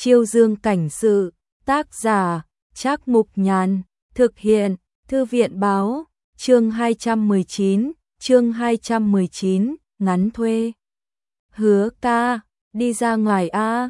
Chiêu Dương cảnh sự, tác giả, Trác Mục Nhàn, thực hiện, Thư viện báo, chương 219, ngắn thuê. Hứa ca, đi ra ngoài a?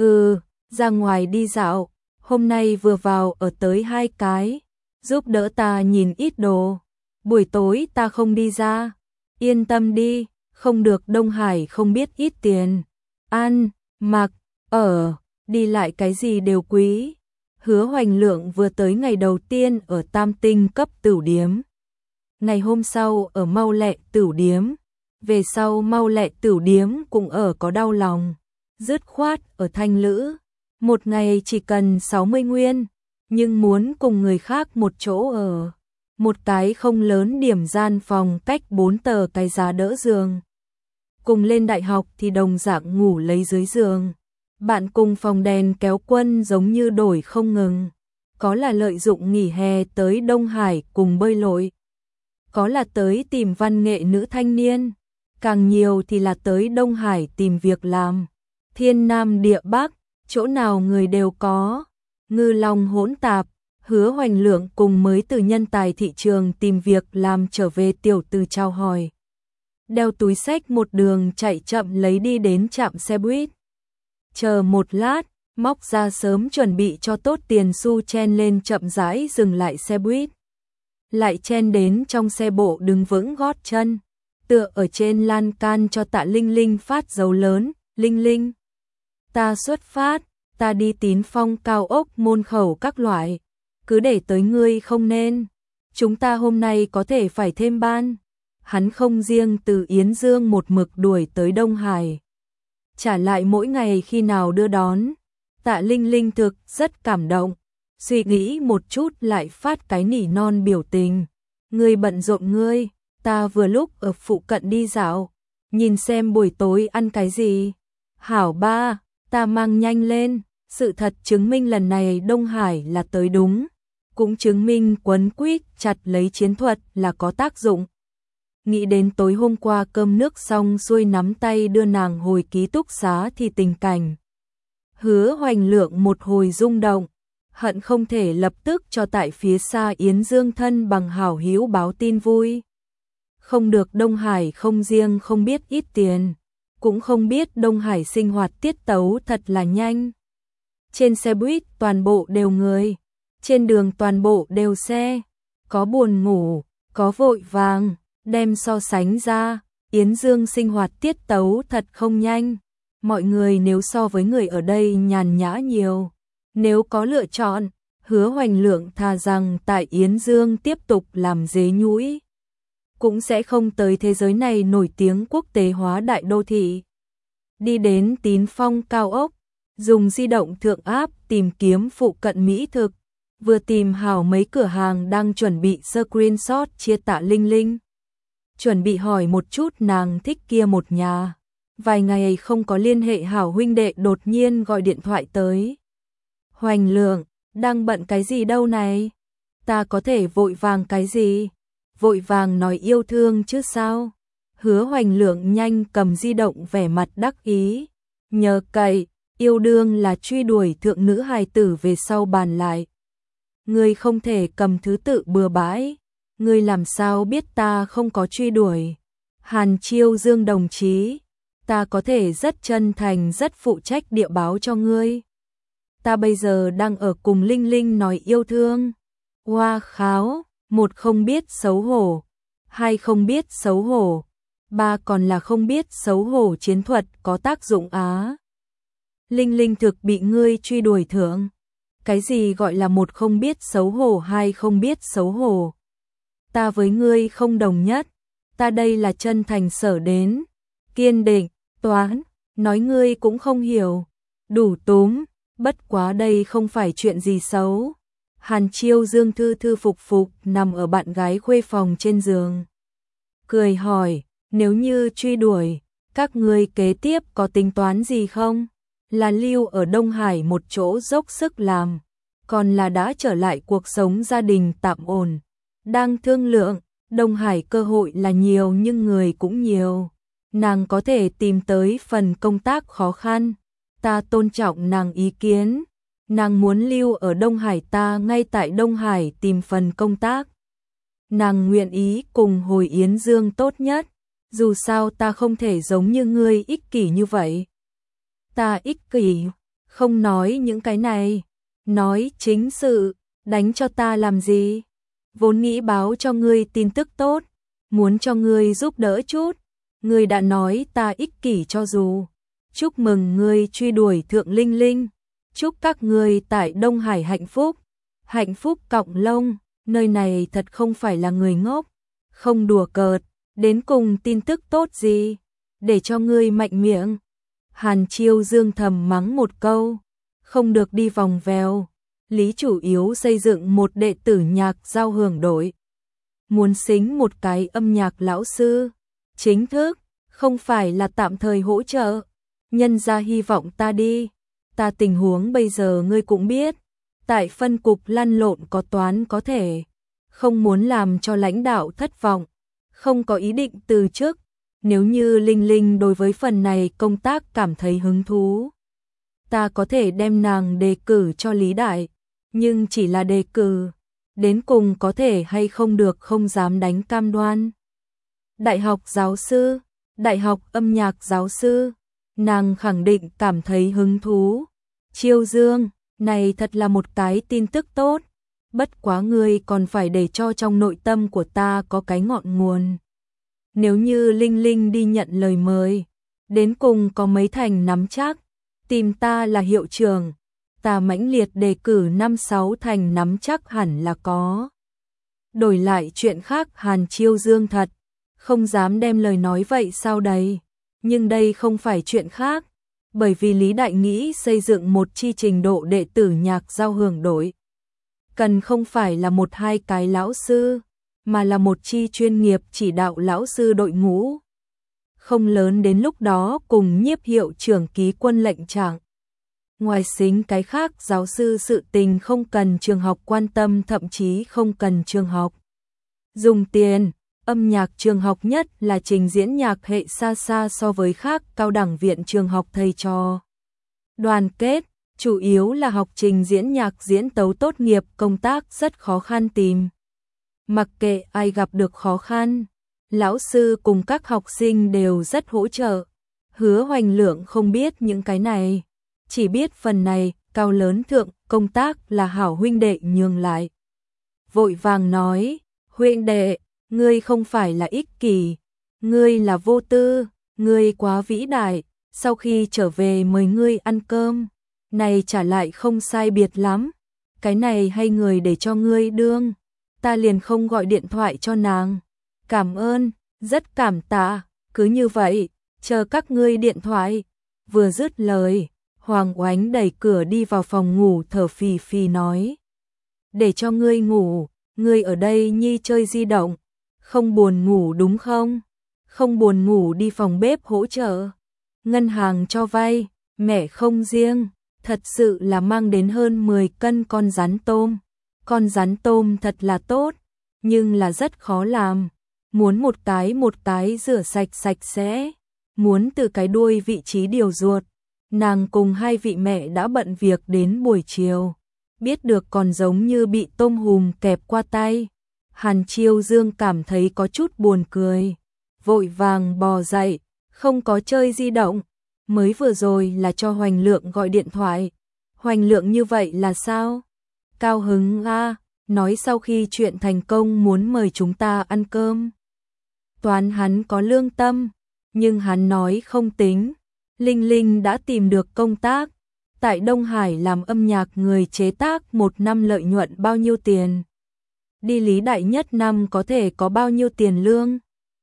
Ra ngoài đi dạo, hôm nay vừa vào ở tới 2 cái, giúp đỡ ta nhìn ít đồ, buổi tối ta không đi ra. Yên tâm đi, không được Đông Hải không biết ít tiền. Ăn, mặc, ở, đi lại cái gì đều quý. Hứa Hoành Lượng vừa tới ngày đầu tiên ở Tam Tinh cấp tửu điếm. Ngày hôm sau ở Mau Lẹ tửu điếm. Về sau Mau Lẹ tửu điếm cũng ở có đau lòng. Dứt khoát ở Thanh Lữ. Một ngày chỉ cần 60 nguyên. Nhưng muốn cùng người khác một chỗ ở. Một cái không lớn điểm gian phòng cách 4 tờ cái giá đỡ giường. Cùng lên đại học thì đồng dạng ngủ lấy dưới giường. Bạn cùng phòng đèn kéo quân giống như đổi không ngừng. Có là lợi dụng nghỉ hè tới Đông Hải cùng bơi lội. Có là tới tìm văn nghệ nữ thanh niên. Càng nhiều thì là tới Đông Hải tìm việc làm. Thiên Nam địa Bắc, chỗ nào người đều có. Ngư long hỗn tạp. Hứa Hoành Lượng cùng mới từ nhân tài thị trường tìm việc làm trở về tiểu từ chào hỏi. Đeo túi xách một đường chạy chậm lấy đi đến trạm xe buýt. Chờ một lát, móc ra sớm chuẩn bị cho tốt tiền xu chen lên chậm rãi dừng lại xe buýt. Lại chen đến trong xe bộ đứng vững gót chân, tựa ở trên lan can cho Tạ Linh Linh phát dấu lớn, Linh Linh. Ta xuất phát, ta đi Tín Phong cao ốc môn khẩu các loại, cứ để tới ngươi không nên. Chúng ta hôm nay có thể phải thêm ban. Hắn không riêng từ Yến Dương một mực đuổi tới Đông Hải. Trả lại mỗi ngày khi nào đưa đón. Tạ Linh Linh thực rất cảm động. Suy nghĩ một chút lại phát cái nỉ non biểu tình. Ngươi bận rộn ngươi, ta vừa lúc ở phụ cận đi dạo. Nhìn xem buổi tối ăn cái gì. Hảo ba, ta mang nhanh lên. Sự thật chứng minh lần này Đông Hải là tới đúng. Cũng chứng minh quấn quýt chặt lấy chiến thuật là có tác dụng. Nghĩ đến tối hôm qua cơm nước xong xuôi nắm tay đưa nàng hồi ký túc xá thì tình cảnh. Hứa Hoành Lượng một hồi rung động, hận không thể lập tức cho tại phía xa Yến Dương thân bằng hảo hữu báo tin vui. Không được Đông Hải không riêng không biết ít tiền, cũng không biết Đông Hải sinh hoạt tiết tấu thật là nhanh. Trên xe buýt toàn bộ đều người, trên đường toàn bộ đều xe, có buồn ngủ, có vội vàng. Đem so sánh ra, Yến Dương sinh hoạt tiết tấu thật không nhanh. Mọi người nếu so với người ở đây nhàn nhã nhiều. Nếu có lựa chọn, Hứa Hoành Lượng thà rằng tại Yến Dương tiếp tục làm dế nhũi. Cũng sẽ không tới thế giới này nổi tiếng quốc tế hóa đại đô thị. Đi đến Tín Phong cao ốc, dùng di động thượng áp tìm kiếm phụ cận mỹ thực. Vừa tìm hảo mấy cửa hàng đang chuẩn bị screenshot chia Tạ Linh Linh. Chuẩn bị hỏi một chút nàng thích kia một nhà. Vài ngày không có liên hệ hảo huynh đệ đột nhiên gọi điện thoại tới. Hoành Lượng, đang bận cái gì đâu này? Ta có thể vội vàng cái gì? Vội vàng nói yêu thương chứ sao? Hứa Hoành Lượng nhanh cầm di động vẻ mặt đắc ý. Nhờ cậy, yêu đương là truy đuổi thượng nữ hài tử về sau bàn lại. Ngươi không thể cầm thứ tự bừa bãi. Ngươi làm sao biết ta không có truy đuổi? Hàn Chiêu Dương đồng chí, ta có thể rất chân thành rất phụ trách địa báo cho ngươi. Ta bây giờ đang ở cùng Linh Linh nói yêu thương. Hoa kháo, một không biết xấu hổ, hai không biết xấu hổ, ba còn là không biết xấu hổ chiến thuật có tác dụng á. Linh Linh thực bị ngươi truy đuổi thượng. Cái gì gọi là một không biết xấu hổ hai không biết xấu hổ? Ta với ngươi không đồng nhất, ta đây là chân thành sở đến, kiên định, toán, nói ngươi cũng không hiểu, đủ túm, bất quá đây không phải chuyện gì xấu. Hàn Chiêu Dương thư thư phục phục nằm ở bạn gái khuê phòng trên giường. Cười hỏi, nếu như truy đuổi, các ngươi kế tiếp có tính toán gì không? Là lưu ở Đông Hải một chỗ dốc sức làm, còn là đã trở lại cuộc sống gia đình tạm ổn. Đang thương lượng, Đông Hải cơ hội là nhiều nhưng người cũng nhiều. Nàng có thể tìm tới phần công tác khó khăn. ta tôn trọng nàng ý kiến. Nàng muốn lưu ở Đông Hải, ta ngay tại Đông Hải tìm phần công tác. Nàng nguyện ý cùng Hồi Yến Dương tốt nhất. Dù sao ta không thể giống như ngươi ích kỷ như vậy. Ta ích kỷ, không nói những cái này. Nói chính sự, đánh cho ta làm gì? Vốn nghĩ báo cho ngươi tin tức tốt, muốn cho ngươi giúp đỡ chút. Ngươi đã nói ta ích kỷ cho dù. Chúc mừng ngươi truy đuổi Thượng Linh Linh. Chúc các ngươi tại Đông Hải hạnh phúc cọng lông. Nơi này thật không phải là người ngốc, không đùa cợt. Đến cùng tin tức tốt gì, để cho ngươi mạnh miệng. Hàn Chiêu Dương thầm mắng một câu, không được đi vòng vèo. Lý chủ yếu xây dựng một đệ tử nhạc giao hưởng đội. Muốn xính một cái âm nhạc lão sư, chính thức, không phải là tạm thời hỗ trợ. Nhân ra hy vọng ta đi, ta tình huống bây giờ ngươi cũng biết. Tại phân cục lăn lộn có toán có thể, không muốn làm cho lãnh đạo thất vọng. Không có ý định từ chức. Nếu như Linh Linh đối với phần này công tác cảm thấy hứng thú, ta có thể đem nàng đề cử cho Lý Đại, nhưng chỉ là đề cử, đến cùng có thể hay không được không dám đánh cam đoan. Đại học giáo sư, đại học âm nhạc giáo sư, nàng khẳng định cảm thấy hứng thú. Chiêu Dương, này thật là một cái tin tức tốt. Bất quá ngươi còn phải để cho trong nội tâm của ta có cái ngọn nguồn. Nếu như Linh Linh đi nhận lời mời, đến cùng có mấy thành nắm chắc, tìm ta là hiệu trưởng, ta mãnh liệt đề cử 5-6 thành nắm chắc hẳn là có. Đổi lại chuyện khác Hàn Chiêu Dương thật, không dám đem lời nói vậy sao đây, nhưng đây không phải chuyện khác, bởi vì Lý Đại nghĩ xây dựng một chi trình độ đệ tử nhạc giao hưởng đội. Cần không phải là 1-2 cái lão sư, mà là một chi chuyên nghiệp chỉ đạo lão sư đội ngũ. Không lớn đến lúc đó cùng Nhiếp hiệu trưởng ký quân lệnh trạng. Ngoài xính cái khác giáo sư sự tình không cần trường học quan tâm, thậm chí không cần trường học dùng tiền. Âm nhạc trường học nhất là trình diễn nhạc hệ xa xa so với khác cao đẳng viện trường học thầy trò. Đoàn kết, chủ yếu là học trình diễn nhạc diễn tấu tốt nghiệp công tác rất khó khăn tìm. Mặc kệ ai gặp được khó khăn, lão sư cùng các học sinh đều rất hỗ trợ. Hứa Hoành Lượng không biết những cái này, chỉ biết phần này cao lớn thượng công tác là hảo huynh đệ nhường lại. Vội vàng nói, huynh đệ, ngươi không phải là ích kỷ, ngươi là vô tư, ngươi quá vĩ đại, sau khi trở về mời ngươi ăn cơm, này trả lại không sai biệt lắm, cái này hay người để cho ngươi đương, ta liền không gọi điện thoại cho nàng, cảm ơn, rất cảm tạ, cứ như vậy, chờ các ngươi điện thoại. Vừa dứt lời, Hoàng Oánh đẩy cửa đi vào phòng ngủ thở phì phì nói, để cho ngươi ngủ, ngươi ở đây nhi chơi di động, không buồn ngủ đúng không? Không buồn ngủ đi phòng bếp hỗ trợ, ngân hàng cho vay, mẹ không riêng, thật sự là mang đến hơn 10 cân con rắn tôm. Con rắn tôm thật là tốt, nhưng là rất khó làm, muốn một cái rửa sạch sạch sẽ, muốn từ cái đuôi vị trí điều ruột. Nàng cùng hai vị mẹ đã bận việc đến buổi chiều, biết được còn giống như bị tôm hùm kẹp qua tay. Hàn Chiêu Dương cảm thấy có chút buồn cười, vội vàng bò dậy, không có chơi di động, mới vừa rồi là cho Hoành Lượng gọi điện thoại. Hoành Lượng như vậy là sao? Cao hứng a, nói sau khi chuyện thành công muốn mời chúng ta ăn cơm. Toán hắn có lương tâm, nhưng hắn nói không tính. Linh Linh đã tìm được công tác, tại Đông Hải làm âm nhạc người chế tác 1 năm lợi nhuận bao nhiêu tiền? Đi Lý Đại nhất năm có thể có bao nhiêu tiền lương?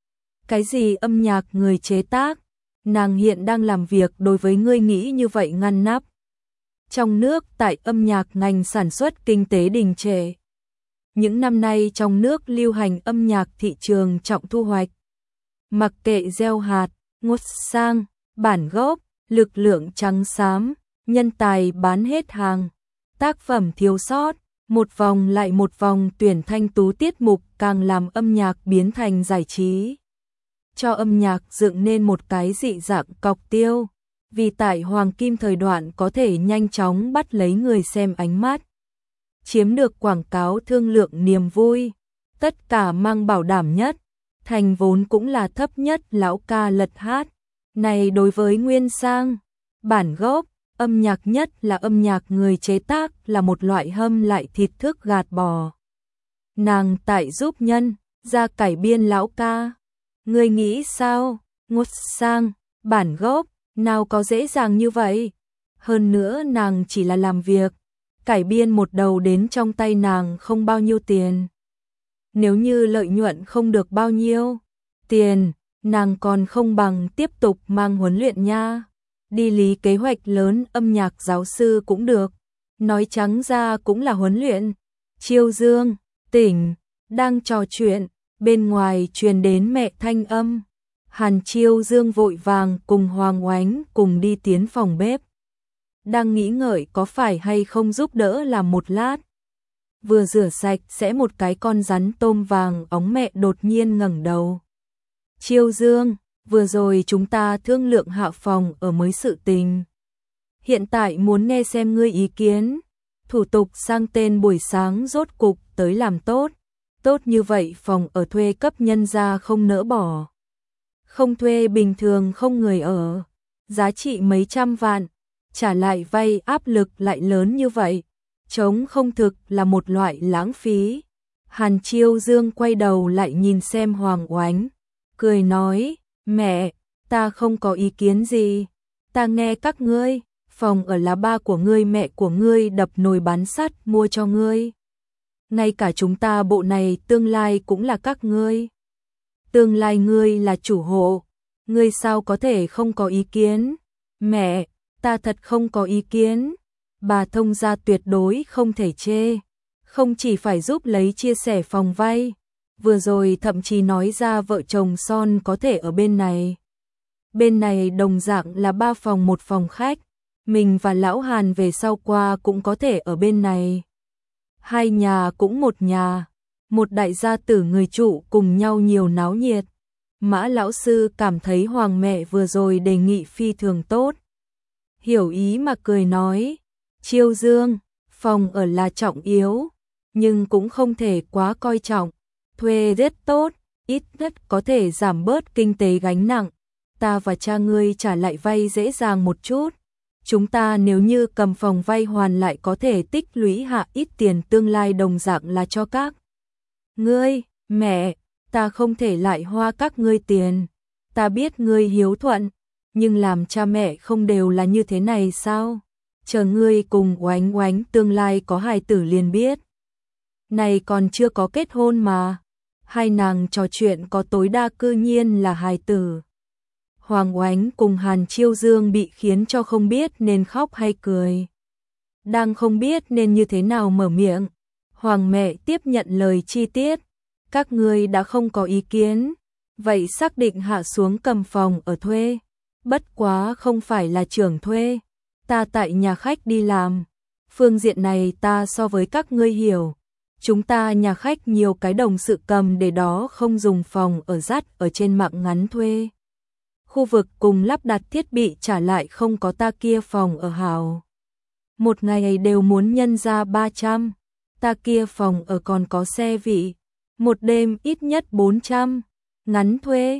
Cái gì âm nhạc người chế tác? Nàng hiện đang làm việc đối với ngươi nghĩ như vậy ngăn nắp. Trong nước tại âm nhạc ngành sản xuất kinh tế đình trệ. Những năm nay trong nước lưu hành âm nhạc thị trường trọng thu hoạch. Mặc kệ gieo hạt, ngốt sang, bản gốc, lực lượng trắng xám, nhân tài bán hết hàng, tác phẩm thiếu sót, một vòng lại một vòng tuyển thanh tú tiết mục càng làm âm nhạc biến thành giải trí. Cho âm nhạc dựng nên một cái dị dạng cọc tiêu. vì tại Hoàng Kim thời đoạn có thể nhanh chóng bắt lấy người xem ánh mắt, chiếm được quảng cáo thương lượng niềm vui, tất cả mang bảo đảm nhất, thành vốn cũng là thấp nhất lão ca lật hát. Này đối với nguyên sang, bản gốc, âm nhạc nhất là âm nhạc người chế tác là một loại hâm lại thịt thức gạt bò. Nàng tại giúp nhân ra cải biên lão ca. Ngươi nghĩ sao? Ngốt sang, bản gốc, nào có dễ dàng như vậy? Hơn nữa nàng chỉ là làm việc, cải biên một đầu đến trong tay nàng không bao nhiêu tiền. Nếu như lợi nhuận không được bao nhiêu tiền, nàng còn không bằng tiếp tục mang huấn luyện nha. Đi lý kế hoạch lớn âm nhạc giáo sư cũng được, nói trắng ra cũng là huấn luyện. Chiêu Dương, tỉnh, đang trò chuyện, bên ngoài truyền đến mẹ thanh âm. Hàn Chiêu Dương vội vàng cùng Hoàng Oánh cùng đi tiến phòng bếp. Đang nghĩ ngợi có phải hay không giúp đỡ làm một lát. Vừa rửa sạch sẽ một cái con rắn tôm vàng óng mẹ đột nhiên ngẩng đầu. Chiêu Dương, vừa rồi chúng ta thương lượng hạ phòng ở mới sự tình. Hiện tại muốn nghe xem ngươi ý kiến. Thủ tục sang tên buổi sáng rốt cục tới làm tốt. Tốt như vậy phòng ở thuê cấp nhân ra không nỡ bỏ. Không thuê bình thường không người ở. Giá trị mấy trăm vạn. Trả lại vay áp lực lại lớn như vậy. Chống không thực là một loại lãng phí. Hàn Chiêu Dương quay đầu lại nhìn xem Hoàng Oánh. Cười nói, mẹ, ta không có ý kiến gì. Ta nghe các ngươi, phòng ở là ba của ngươi mẹ của ngươi đập nồi bán sắt mua cho ngươi. Ngay cả chúng ta bộ này tương lai cũng là các ngươi. Tương lai ngươi là chủ hộ, ngươi sao có thể không có ý kiến? Mẹ, ta thật không có ý kiến. Bà thông gia tuyệt đối không thể chê. Không chỉ phải giúp lấy chia sẻ phòng vay, vừa rồi thậm chí nói ra vợ chồng son có thể ở bên này. Bên này đồng dạng là 3 phòng 1 phòng khách, mình và lão Hàn về sau qua cũng có thể ở bên này. 2 nhà cũng một nhà, một đại gia tử người trụ cùng nhau nhiều náo nhiệt. Mã lão sư cảm thấy Hoàng mẹ vừa rồi đề nghị phi thường tốt. Hiểu ý mà cười nói, Chiêu Dương, phòng ở là trọng yếu, nhưng cũng không thể quá coi trọng. Thuê rất tốt, ít nhất có thể giảm bớt kinh tế gánh nặng. Ta và cha ngươi trả lại vay dễ dàng một chút. Chúng ta nếu như cầm phòng vay hoàn lại có thể tích lũy hạ ít tiền tương lai đồng dạng là cho các ngươi. Mẹ, ta không thể lại hoa các ngươi tiền. Ta biết ngươi hiếu thuận, nhưng làm cha mẹ không đều là như thế này sao? Chờ ngươi cùng Oánh Oánh tương lai có hài tử liền biết. Này còn chưa có kết hôn mà. Hai nàng trò chuyện có tối đa cư nhiên là hài tử. Hoàng Oánh cùng Hàn Chiêu Dương bị khiến cho không biết nên khóc hay cười. Đang không biết nên như thế nào mở miệng. Hoàng mẹ tiếp nhận lời chi tiết. Các ngươi đã không có ý kiến. Vậy xác định hạ xuống cầm phòng ở thuê. Bất quá không phải là trưởng thuê. Ta tại nhà khách đi làm. Phương diện này ta so với các ngươi hiểu. Chúng ta nhà khách nhiều cái đồng sự cầm để đó không dùng phòng ở dắt ở trên mạng ngắn thuê. Khu vực cùng lắp đặt thiết bị trả lại không có ta kia phòng ở hảo. Một ngày đều muốn nhân ra 300. Ta kia phòng ở còn có xe vị. Một đêm ít nhất 400. Ngắn thuê.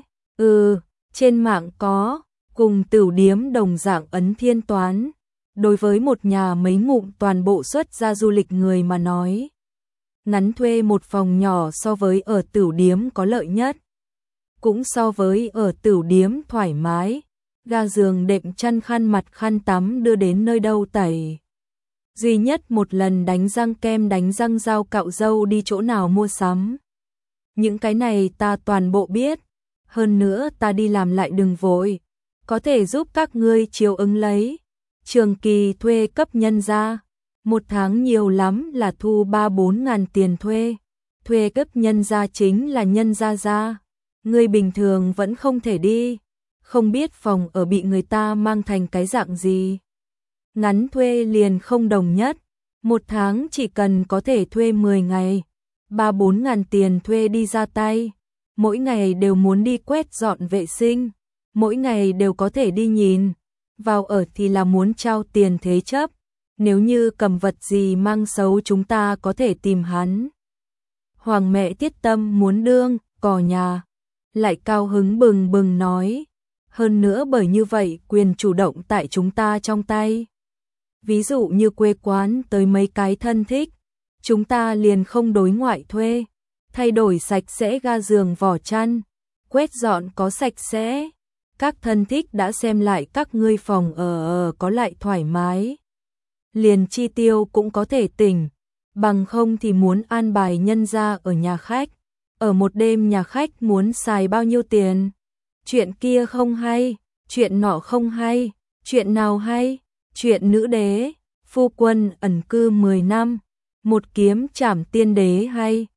Trên mạng có. Cùng tửu điếm đồng dạng ấn thiên toán. Đối với một nhà mấy ngụm toàn bộ xuất ra du lịch người mà nói. Ngắn thuê một phòng nhỏ so với ở tửu điếm có lợi nhất. Cũng so với ở tửu điếm thoải mái. Ga giường đệm chăn khăn mặt khăn tắm đưa đến nơi đâu tẩy. Duy nhất một lần đánh răng kem đánh răng dao cạo râu đi chỗ nào mua sắm. Những cái này ta toàn bộ biết. Hơn nữa ta đi làm lại đừng vội. Có thể giúp các ngươi chiếu ứng lấy. Trường kỳ thuê cấp nhân ra. Một tháng nhiều lắm là thu 3-4 ngàn tiền thuê. Thuê cấp nhân ra chính là nhân ra ra. Ngươi bình thường vẫn không thể đi. Không biết phòng ở bị người ta mang thành cái dạng gì. Ngắn thuê liền không đồng nhất. Một tháng chỉ cần có thể thuê 10 ngày. 3-4 ngàn tiền thuê đi ra tay. Mỗi ngày đều muốn đi quét dọn vệ sinh. Mỗi ngày đều có thể đi nhìn. vào ở thì là muốn trao tiền thế chấp, nếu như cầm vật gì mang xấu chúng ta có thể tìm hắn. Hoàng mẹ Tiết Tâm muốn đương, cò nhà, lại cao hứng bừng bừng nói, hơn nữa bởi như vậy quyền chủ động tại chúng ta trong tay. Ví dụ như quê quán tới mấy cái thân thích, chúng ta liền không đối ngoại thuê, thay đổi sạch sẽ ga giường vỏ chăn, quét dọn có sạch sẽ. Các thân thích đã xem lại các ngươi phòng ở có lại thoải mái. Liền chi tiêu cũng có thể tỉnh, bằng không thì muốn an bài nhân ra ở nhà khách. Ở một đêm nhà khách muốn xài bao nhiêu tiền? Chuyện kia không hay, chuyện nọ không hay, chuyện nào hay? Chuyện nữ đế, phu quân ẩn cư 10 năm, một kiếm trảm tiên đế hay?